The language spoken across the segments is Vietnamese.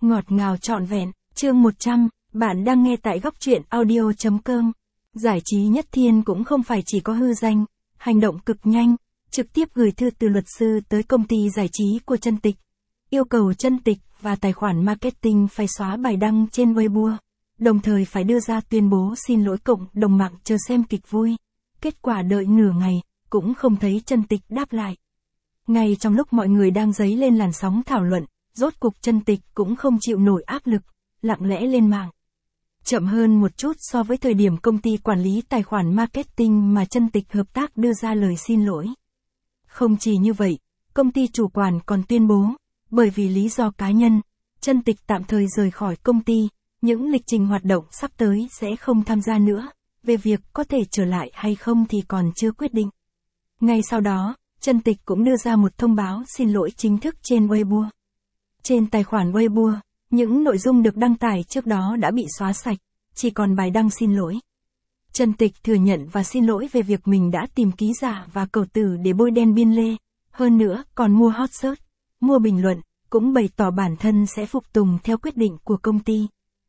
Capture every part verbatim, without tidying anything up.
Ngọt ngào trọn vẹn, chương một trăm, bạn đang nghe tại góc truyện audio chấm com. Giải trí Nhất Thiên cũng không phải chỉ có hư danh, hành động cực nhanh, trực tiếp gửi thư từ luật sư tới công ty giải trí của Chân Tịch. Yêu cầu Chân Tịch và tài khoản marketing phải xóa bài đăng trên Weibo, đồng thời phải đưa ra tuyên bố xin lỗi cộng đồng mạng chờ xem kịch vui. Kết quả đợi nửa ngày, cũng không thấy Chân Tịch đáp lại. Ngay trong lúc mọi người đang dấy lên làn sóng thảo luận, rốt cục Chân Tịch cũng không chịu nổi áp lực, lặng lẽ lên mạng. Chậm hơn một chút so với thời điểm công ty quản lý tài khoản marketing mà Chân Tịch hợp tác đưa ra lời xin lỗi. Không chỉ như vậy, công ty chủ quản còn tuyên bố, bởi vì lý do cá nhân, Chân Tịch tạm thời rời khỏi công ty, những lịch trình hoạt động sắp tới sẽ không tham gia nữa, về việc có thể trở lại hay không thì còn chưa quyết định. Ngay sau đó, Chân Tịch cũng đưa ra một thông báo xin lỗi chính thức trên Weibo. Trên tài khoản Weibo, những nội dung được đăng tải trước đó đã bị xóa sạch, chỉ còn bài đăng xin lỗi. Chân Tịch thừa nhận và xin lỗi về việc mình đã tìm ký giả và cầu từ để bôi đen Biên Lê, hơn nữa còn mua hot search, mua bình luận, cũng bày tỏ bản thân sẽ phục tùng theo quyết định của công ty.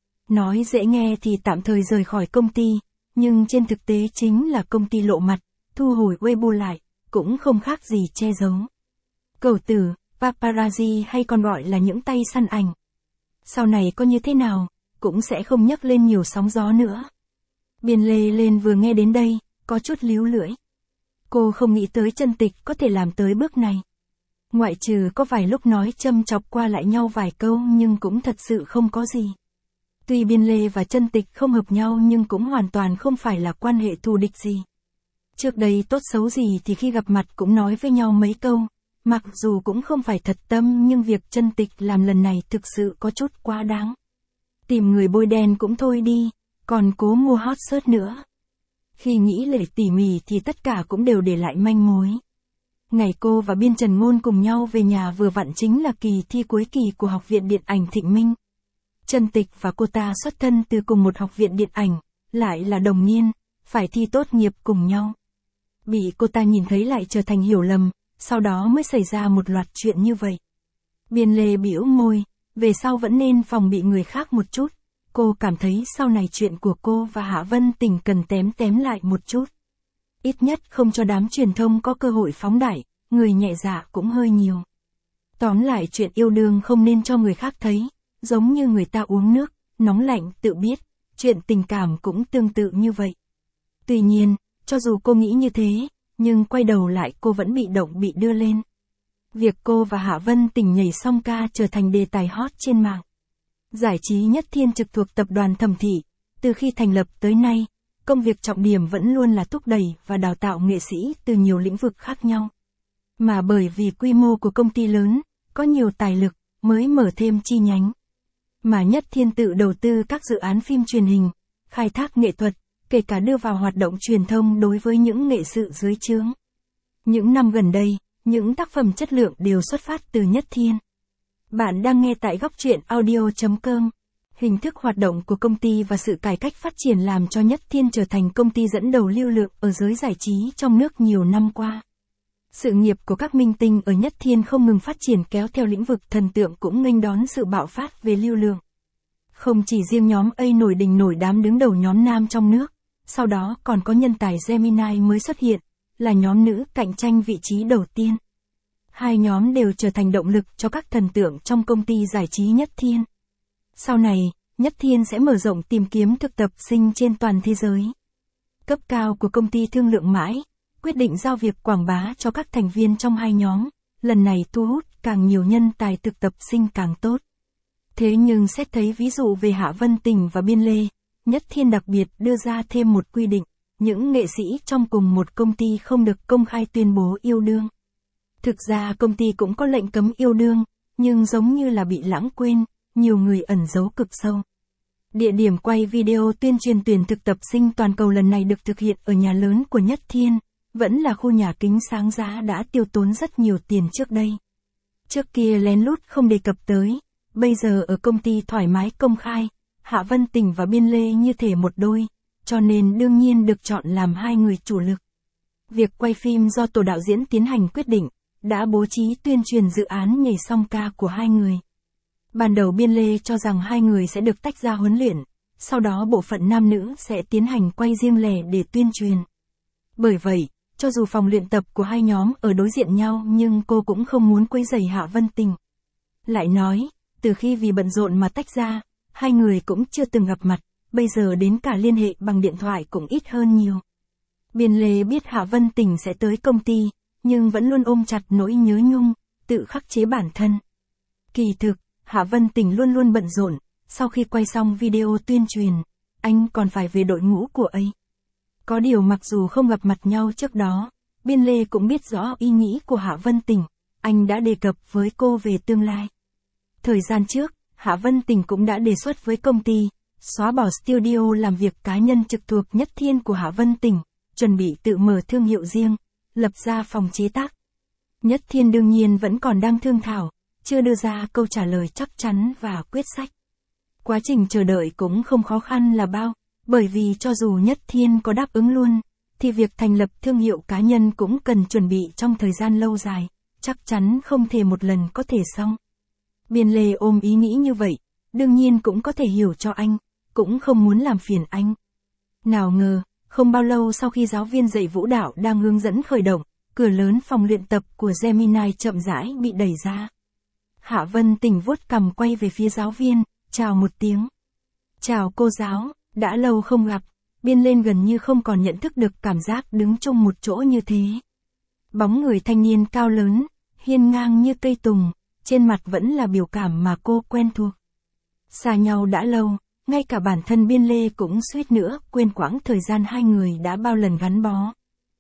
Nói dễ nghe thì tạm thời rời khỏi công ty, nhưng trên thực tế chính là công ty lộ mặt, thu hồi Weibo lại, cũng không khác gì che giấu. Cầu từ, paparazzi hay còn gọi là những tay săn ảnh. Sau này có như thế nào, cũng sẽ không nhắc lên nhiều sóng gió nữa. Biên Lê lên vừa nghe đến đây, có chút líu lưỡi. Cô không nghĩ tới Chân Tịch có thể làm tới bước này. Ngoại trừ có vài lúc nói châm chọc qua lại nhau vài câu nhưng cũng thật sự không có gì. Tuy Biên Lê và Chân Tịch không hợp nhau nhưng cũng hoàn toàn không phải là quan hệ thù địch gì. Trước đây tốt xấu gì thì khi gặp mặt cũng nói với nhau mấy câu. Mặc dù cũng không phải thật tâm nhưng việc Chân Tịch làm lần này thực sự có chút quá đáng. Tìm người bôi đen cũng thôi đi, còn cố mua hot search nữa. Khi nghĩ lệ tỉ mỉ thì tất cả cũng đều để lại manh mối. Ngày cô và Biên Trần Ngôn cùng nhau về nhà vừa vặn chính là kỳ thi cuối kỳ của Học viện Điện ảnh Thịnh Minh. Chân Tịch và cô ta xuất thân từ cùng một học viện điện ảnh, lại là đồng niên, phải thi tốt nghiệp cùng nhau. Bị cô ta nhìn thấy lại trở thành hiểu lầm. Sau đó mới xảy ra một loạt chuyện như vậy. Biên Lê bĩu môi, về sau vẫn nên phòng bị người khác một chút. Cô cảm thấy sau này chuyện của cô và Hạ Vân Tình cần tém tém lại một chút. Ít nhất không cho đám truyền thông có cơ hội phóng đại, người nhẹ dạ cũng hơi nhiều. Tóm lại chuyện yêu đương không nên cho người khác thấy, giống như người ta uống nước, nóng lạnh tự biết, chuyện tình cảm cũng tương tự như vậy. Tuy nhiên, cho dù cô nghĩ như thế, nhưng quay đầu lại cô vẫn bị động bị đưa lên. Việc cô và Hạ Vân Tình nhảy song ca trở thành đề tài hot trên mạng. Giải trí Nhất Thiên trực thuộc tập đoàn Thẩm Thị, từ khi thành lập tới nay, công việc trọng điểm vẫn luôn là thúc đẩy và đào tạo nghệ sĩ từ nhiều lĩnh vực khác nhau. Mà bởi vì quy mô của công ty lớn, có nhiều tài lực, mới mở thêm chi nhánh. Mà Nhất Thiên tự đầu tư các dự án phim truyền hình, khai thác nghệ thuật, kể cả đưa vào hoạt động truyền thông đối với những nghệ sĩ dưới trướng. Những năm gần đây, những tác phẩm chất lượng đều xuất phát từ Nhất Thiên. Bạn đang nghe tại góc truyện audio chấm com. Hình thức hoạt động của công ty và sự cải cách phát triển làm cho Nhất Thiên trở thành công ty dẫn đầu lưu lượng ở giới giải trí trong nước nhiều năm qua. Sự nghiệp của các minh tinh ở Nhất Thiên không ngừng phát triển kéo theo lĩnh vực thần tượng cũng nghênh đón sự bạo phát về lưu lượng. Không chỉ riêng nhóm A nổi đình nổi đám đứng đầu nhóm nam trong nước. Sau đó còn có nhân tài Gemini mới xuất hiện, là nhóm nữ cạnh tranh vị trí đầu tiên. Hai nhóm đều trở thành động lực cho các thần tượng trong công ty giải trí Nhất Thiên. Sau này, Nhất Thiên sẽ mở rộng tìm kiếm thực tập sinh trên toàn thế giới. Cấp cao của công ty thương lượng mãi, quyết định giao việc quảng bá cho các thành viên trong hai nhóm, lần này thu hút càng nhiều nhân tài thực tập sinh càng tốt. Thế nhưng xét thấy ví dụ về Hạ Vân Tình và Biên Lê, Nhất Thiên đặc biệt đưa ra thêm một quy định, những nghệ sĩ trong cùng một công ty không được công khai tuyên bố yêu đương. Thực ra công ty cũng có lệnh cấm yêu đương, nhưng giống như là bị lãng quên, nhiều người ẩn giấu cực sâu. Địa điểm quay video tuyên truyền tuyển thực tập sinh toàn cầu lần này được thực hiện ở nhà lớn của Nhất Thiên, vẫn là khu nhà kính sáng giá đã tiêu tốn rất nhiều tiền trước đây. Trước kia lén lút không đề cập tới, bây giờ ở công ty thoải mái công khai. Hạ Vân Tình và Biên Lê như thể một đôi, cho nên đương nhiên được chọn làm hai người chủ lực. Việc quay phim do tổ đạo diễn tiến hành quyết định, đã bố trí tuyên truyền dự án nhảy song ca của hai người. Ban đầu Biên Lê cho rằng hai người sẽ được tách ra huấn luyện, sau đó bộ phận nam nữ sẽ tiến hành quay riêng lẻ để tuyên truyền. Bởi vậy, cho dù phòng luyện tập của hai nhóm ở đối diện nhau nhưng cô cũng không muốn quấy rầy Hạ Vân Tình. Lại nói, từ khi vì bận rộn mà tách ra, hai người cũng chưa từng gặp mặt, bây giờ đến cả liên hệ bằng điện thoại cũng ít hơn nhiều. Biên Lê biết Hạ Vân Tình sẽ tới công ty, nhưng vẫn luôn ôm chặt nỗi nhớ nhung, tự khắc chế bản thân. Kỳ thực, Hạ Vân Tình luôn luôn bận rộn, sau khi quay xong video tuyên truyền, anh còn phải về đội ngũ của ấy. Có điều mặc dù không gặp mặt nhau trước đó, Biên Lê cũng biết rõ ý nghĩ của Hạ Vân Tình, anh đã đề cập với cô về tương lai. Thời gian trước, Hạ Vân Tình cũng đã đề xuất với công ty, xóa bỏ studio làm việc cá nhân trực thuộc Nhất Thiên của Hạ Vân Tình, chuẩn bị tự mở thương hiệu riêng, lập ra phòng chế tác. Nhất Thiên đương nhiên vẫn còn đang thương thảo, chưa đưa ra câu trả lời chắc chắn và quyết sách. Quá trình chờ đợi cũng không khó khăn là bao, bởi vì cho dù Nhất Thiên có đáp ứng luôn, thì việc thành lập thương hiệu cá nhân cũng cần chuẩn bị trong thời gian lâu dài, chắc chắn không thể một lần có thể xong. Biên Lê ôm ý nghĩ như vậy, đương nhiên cũng có thể hiểu cho anh, cũng không muốn làm phiền anh. Nào ngờ, không bao lâu sau khi giáo viên dạy vũ đạo đang hướng dẫn khởi động, cửa lớn phòng luyện tập của Gemini chậm rãi bị đẩy ra. Hạ Vân Tình vuốt cằm quay về phía giáo viên, chào một tiếng. Chào cô giáo, đã lâu không gặp. Biên Lên gần như không còn nhận thức được cảm giác đứng chung một chỗ như thế. Bóng người thanh niên cao lớn, hiên ngang như cây tùng, trên mặt vẫn là biểu cảm mà cô quen thuộc. Xa nhau đã lâu, ngay cả bản thân Biên Lê cũng suýt nữa quên quãng thời gian hai người đã bao lần gắn bó.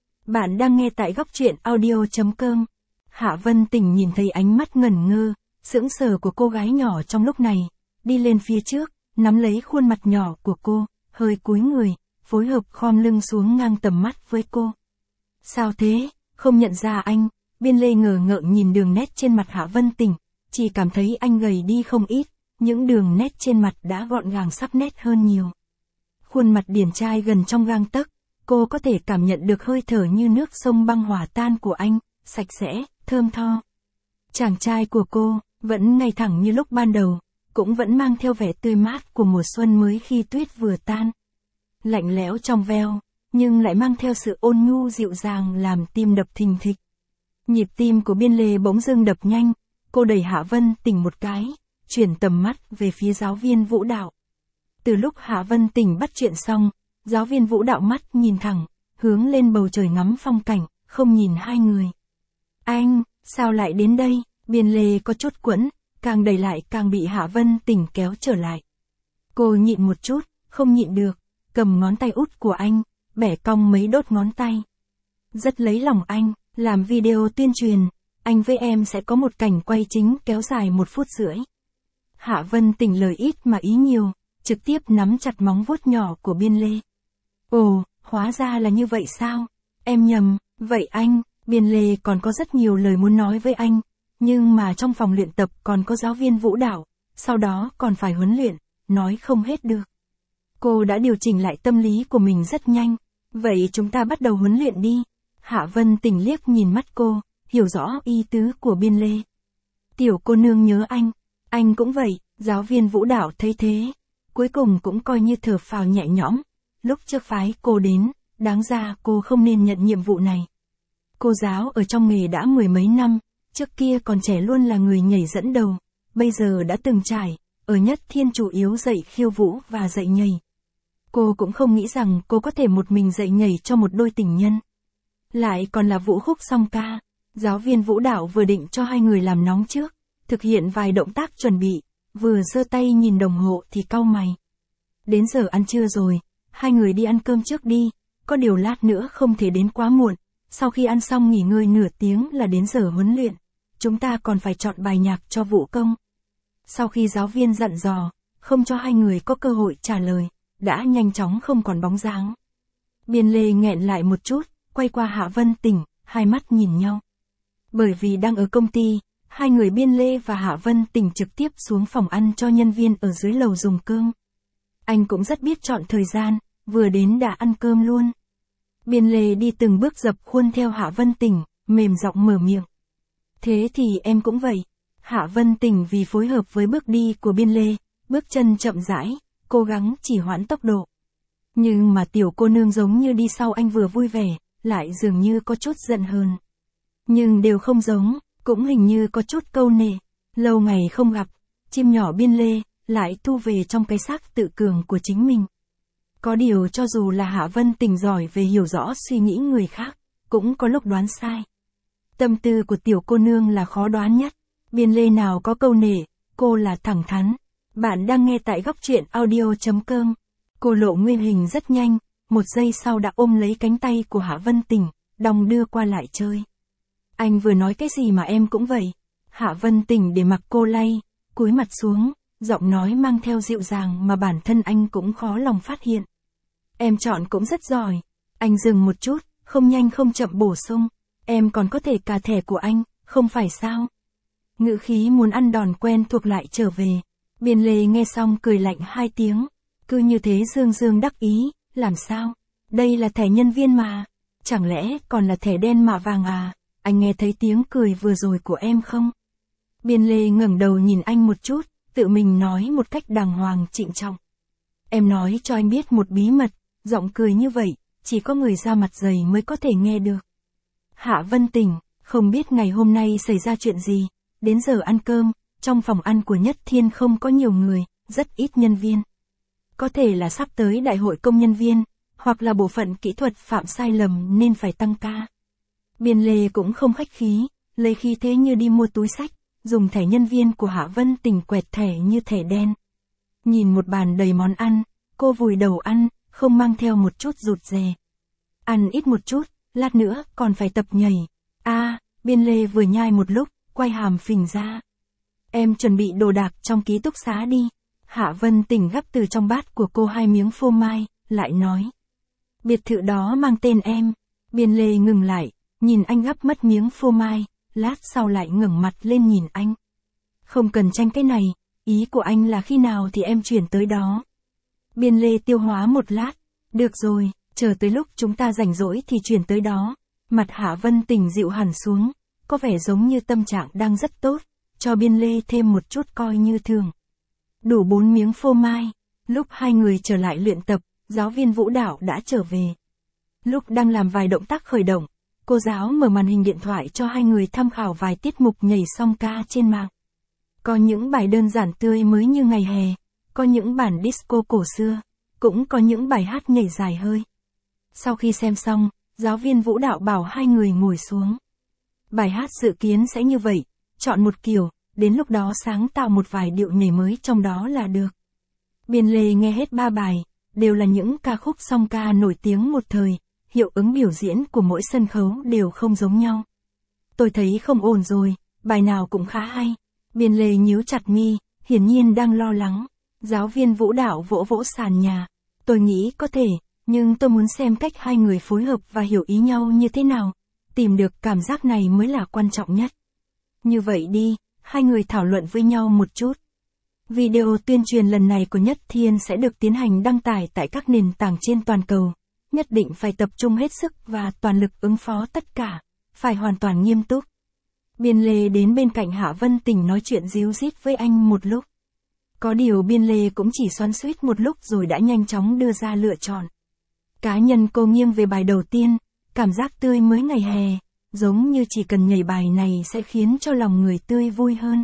Bạn đang nghe tại góc truyện audio chấm com. Hạ Vân Tình nhìn thấy ánh mắt ngẩn ngơ, sững sờ của cô gái nhỏ trong lúc này, đi lên phía trước, nắm lấy khuôn mặt nhỏ của cô, hơi cúi người, phối hợp khom lưng xuống ngang tầm mắt với cô. Sao thế, không nhận ra anh? Biên Lê ngờ ngợ nhìn đường nét trên mặt Hạ Vân Tình, chỉ cảm thấy anh gầy đi không ít, những đường nét trên mặt đã gọn gàng sắc nét hơn nhiều. Khuôn mặt điển trai gần trong gang tấc, cô có thể cảm nhận được hơi thở như nước sông băng hòa tan của anh, sạch sẽ, thơm tho. Chàng trai của cô, vẫn ngay thẳng như lúc ban đầu, cũng vẫn mang theo vẻ tươi mát của mùa xuân mới khi tuyết vừa tan. Lạnh lẽo trong veo, nhưng lại mang theo sự ôn nhu dịu dàng làm tim đập thình thịch. Nhịp tim của Biên Lê bỗng dưng đập nhanh, cô đẩy Hạ Vân Tình một cái, chuyển tầm mắt về phía giáo viên vũ đạo. Từ lúc Hạ Vân Tình bắt chuyện xong, giáo viên vũ đạo mắt nhìn thẳng, hướng lên bầu trời ngắm phong cảnh, không nhìn hai người. Anh, sao lại đến đây? Biên Lê có chút quẫn, càng đẩy lại càng bị Hạ Vân Tình kéo trở lại. Cô nhịn một chút, không nhịn được, cầm ngón tay út của anh, bẻ cong mấy đốt ngón tay. Rất lấy lòng anh, làm video tuyên truyền, anh với em sẽ có một cảnh quay chính kéo dài một phút rưỡi. Hạ Vân Tình lời ít mà ý nhiều, trực tiếp nắm chặt móng vuốt nhỏ của Biên Lê. Ồ, hóa ra là như vậy sao? Em nhầm, vậy anh, Biên Lê còn có rất nhiều lời muốn nói với anh, nhưng mà trong phòng luyện tập còn có giáo viên vũ đạo, sau đó còn phải huấn luyện, nói không hết được. Cô đã điều chỉnh lại tâm lý của mình rất nhanh, vậy chúng ta bắt đầu huấn luyện đi. Hạ Vân Tình liếc nhìn mắt cô, hiểu rõ ý tứ của Biên Lê. Tiểu cô nương nhớ anh, anh cũng vậy, giáo viên vũ đạo thấy thế, cuối cùng cũng coi như thở phào nhẹ nhõm. Lúc trước phái cô đến, đáng ra cô không nên nhận nhiệm vụ này. Cô giáo ở trong nghề đã mười mấy năm, trước kia còn trẻ luôn là người nhảy dẫn đầu, bây giờ đã từng trải, ở Nhất Thiên chủ yếu dạy khiêu vũ và dạy nhảy. Cô cũng không nghĩ rằng cô có thể một mình dạy nhảy cho một đôi tình nhân. Lại còn là vũ khúc song ca, giáo viên vũ đạo vừa định cho hai người làm nóng trước, thực hiện vài động tác chuẩn bị, vừa giơ tay nhìn đồng hồ thì cau mày. Đến giờ ăn trưa rồi, hai người đi ăn cơm trước đi, có điều lát nữa không thể đến quá muộn, sau khi ăn xong nghỉ ngơi nửa tiếng là đến giờ huấn luyện, chúng ta còn phải chọn bài nhạc cho vũ công. Sau khi giáo viên dặn dò, không cho hai người có cơ hội trả lời, đã nhanh chóng không còn bóng dáng. Biên Lê nghẹn lại một chút, quay qua Hạ Vân Tình, hai mắt nhìn nhau. Bởi vì đang ở công ty, hai người Biên Lê và Hạ Vân Tình trực tiếp xuống phòng ăn cho nhân viên ở dưới lầu dùng cơm. Anh cũng rất biết chọn thời gian, vừa đến đã ăn cơm luôn. Biên Lê đi từng bước dập khuôn theo Hạ Vân Tình, mềm giọng mở miệng. Thế thì em cũng vậy. Hạ Vân Tình vì phối hợp với bước đi của Biên Lê, bước chân chậm rãi, cố gắng chỉ hoãn tốc độ. Nhưng mà tiểu cô nương giống như đi sau anh vừa vui vẻ, lại dường như có chút giận hờn. Nhưng đều không giống, cũng hình như có chút câu nệ. Lâu ngày không gặp, chim nhỏ Biên Lê, lại thu về trong cái xác tự cường của chính mình. Có điều cho dù là Hạ Vân Tình giỏi về hiểu rõ suy nghĩ người khác, cũng có lúc đoán sai. Tâm tư của tiểu cô nương là khó đoán nhất. Biên Lê nào có câu nể, cô là thẳng thắn. Bạn đang nghe tại góc truyện audio chấm com. Cô lộ nguyên hình rất nhanh, một giây sau đã ôm lấy cánh tay của Hạ Vân Tình, đong đưa qua lại chơi. Anh vừa nói cái gì mà em cũng vậy. Hạ Vân Tình để mặc cô lay, cúi mặt xuống, giọng nói mang theo dịu dàng mà bản thân anh cũng khó lòng phát hiện. Em chọn cũng rất giỏi. Anh dừng một chút, không nhanh không chậm bổ sung. Em còn có thể cà thẻ của anh, không phải sao? Ngữ khí muốn ăn đòn quen thuộc lại trở về. Biên Lê nghe xong cười lạnh hai tiếng. Cứ như thế dương dương đắc ý, làm sao? Đây là thẻ nhân viên mà. Chẳng lẽ còn là thẻ đen mạ vàng à? Anh nghe thấy tiếng cười vừa rồi của em không? Biên Lê ngẩng đầu nhìn anh một chút, tự mình nói một cách đàng hoàng trịnh trọng. Em nói cho anh biết một bí mật, giọng cười như vậy, chỉ có người da mặt dày mới có thể nghe được. Hạ Vân Tình, không biết ngày hôm nay xảy ra chuyện gì, đến giờ ăn cơm, trong phòng ăn của Nhất Thiên không có nhiều người, rất ít nhân viên. Có thể là sắp tới đại hội công nhân viên, hoặc là bộ phận kỹ thuật phạm sai lầm nên phải tăng ca. Biên Lê cũng không khách khí, lấy khí thế như đi mua túi xách, dùng thẻ nhân viên của Hạ Vân Tình quẹt thẻ như thẻ đen. Nhìn một bàn đầy món ăn, cô vùi đầu ăn, không mang theo một chút rụt rè. Ăn ít một chút, lát nữa còn phải tập nhảy. A, à, Biên Lê vừa nhai một lúc, quay hàm phình ra. Em chuẩn bị đồ đạc trong ký túc xá đi. Hạ Vân Tình gắp từ trong bát của cô hai miếng phô mai, lại nói. Biệt thự đó mang tên em. Biên Lê ngừng lại, nhìn anh gắp mất miếng phô mai, lát sau lại ngẩng mặt lên nhìn anh. Không cần tranh cái này, ý của anh là khi nào thì em chuyển tới đó. Biên Lê tiêu hóa một lát. Được rồi, chờ tới lúc chúng ta rảnh rỗi thì chuyển tới đó. Mặt Hạ Vân Tình dịu hẳn xuống, có vẻ giống như tâm trạng đang rất tốt, cho Biên Lê thêm một chút coi như thường. Đủ bốn miếng phô mai, lúc hai người trở lại luyện tập, giáo viên vũ đạo đã trở về. Lúc đang làm vài động tác khởi động, cô giáo mở màn hình điện thoại cho hai người tham khảo vài tiết mục nhảy song ca trên mạng. Có những bài đơn giản tươi mới như ngày hè, có những bản disco cổ xưa, cũng có những bài hát nhảy dài hơi. Sau khi xem xong, giáo viên vũ đạo bảo hai người ngồi xuống. Bài hát dự kiến sẽ như vậy, chọn một kiểu, đến lúc đó sáng tạo một vài điệu nhảy mới trong đó là được. Biên Lê nghe hết ba bài, đều là những ca khúc song ca nổi tiếng một thời, hiệu ứng biểu diễn của mỗi sân khấu đều không giống nhau. Tôi thấy không ổn rồi, bài nào cũng khá hay. Biên Lê nhíu chặt mi, hiển nhiên đang lo lắng. Giáo viên vũ đạo vỗ vỗ sàn nhà. Tôi nghĩ có thể, nhưng tôi muốn xem cách hai người phối hợp và hiểu ý nhau như thế nào. Tìm được cảm giác này mới là quan trọng nhất. Như vậy đi, hai người thảo luận với nhau một chút. Video tuyên truyền lần này của Nhất Thiên sẽ được tiến hành đăng tải tại các nền tảng trên toàn cầu. Nhất định phải tập trung hết sức và toàn lực ứng phó tất cả, phải hoàn toàn nghiêm túc. Biên Lê đến bên cạnh Hạ Vân Tình nói chuyện díu dít với anh một lúc. Có điều Biên Lê cũng chỉ xoắn xuýt một lúc rồi đã nhanh chóng đưa ra lựa chọn. Cá nhân cô nghiêng về bài đầu tiên, cảm giác tươi mới ngày hè, giống như chỉ cần nhảy bài này sẽ khiến cho lòng người tươi vui hơn.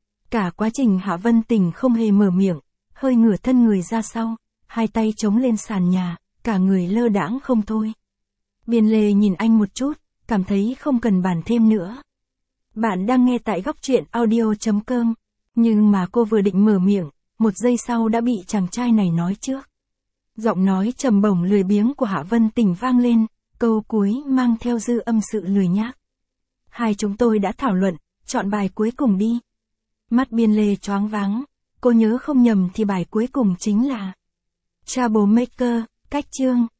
Cả quá trình Hạ Vân Tình không hề mở miệng, hơi ngửa thân người ra sau, hai tay chống lên sàn nhà, cả người lơ đãng không thôi. Biên Lê nhìn anh một chút, cảm thấy không cần bàn thêm nữa. Bạn đang nghe tại góc truyện audio chấm com, nhưng mà cô vừa định mở miệng, một giây sau đã bị chàng trai này nói trước. Giọng nói trầm bổng lười biếng của Hạ Vân Tình vang lên, câu cuối mang theo dư âm sự lười nhác. Hai chúng tôi đã thảo luận, chọn bài cuối cùng đi. Mắt Biên Lê choáng váng, cô nhớ không nhầm thì bài cuối cùng chính là Troublemaker, cách chương.